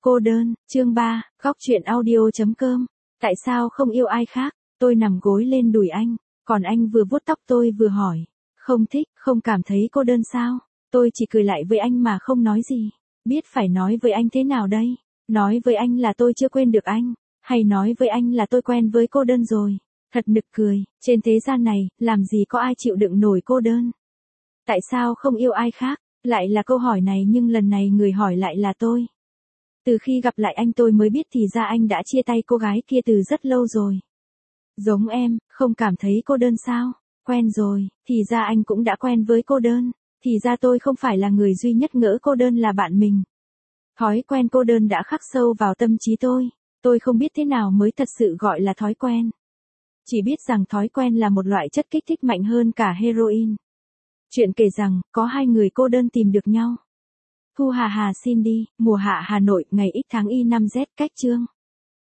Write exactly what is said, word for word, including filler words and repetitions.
Cô đơn, chương ba, góc truyện audio.com. Tại sao không yêu ai khác? Tôi nằm gối lên đùi anh, còn anh vừa vuốt tóc tôi vừa hỏi. Không thích, không cảm thấy cô đơn sao? Tôi chỉ cười lại với anh mà không nói gì. Biết phải nói với anh thế nào đây? Nói với anh là tôi chưa quên được anh, hay nói với anh là tôi quen với cô đơn rồi? Thật nực cười, trên thế gian này, làm gì có ai chịu đựng nổi cô đơn? Tại sao không yêu ai khác? Lại là câu hỏi này nhưng lần này người hỏi lại là tôi. Từ khi gặp lại anh tôi mới biết thì ra anh đã chia tay cô gái kia từ rất lâu rồi. Giống em, không cảm thấy cô đơn sao? Quen rồi, thì ra anh cũng đã quen với cô đơn. Thì ra tôi không phải là người duy nhất ngỡ cô đơn là bạn mình. Thói quen cô đơn đã khắc sâu vào tâm trí tôi. Tôi không biết thế nào mới thật sự gọi là thói quen. Chỉ biết rằng thói quen là một loại chất kích thích mạnh hơn cả heroin. Chuyện kể rằng, có hai người cô đơn tìm được nhau. Thu Hà Hà xin đi, mùa hạ Hà Nội, ngày X tháng Y năm Z, cách chương.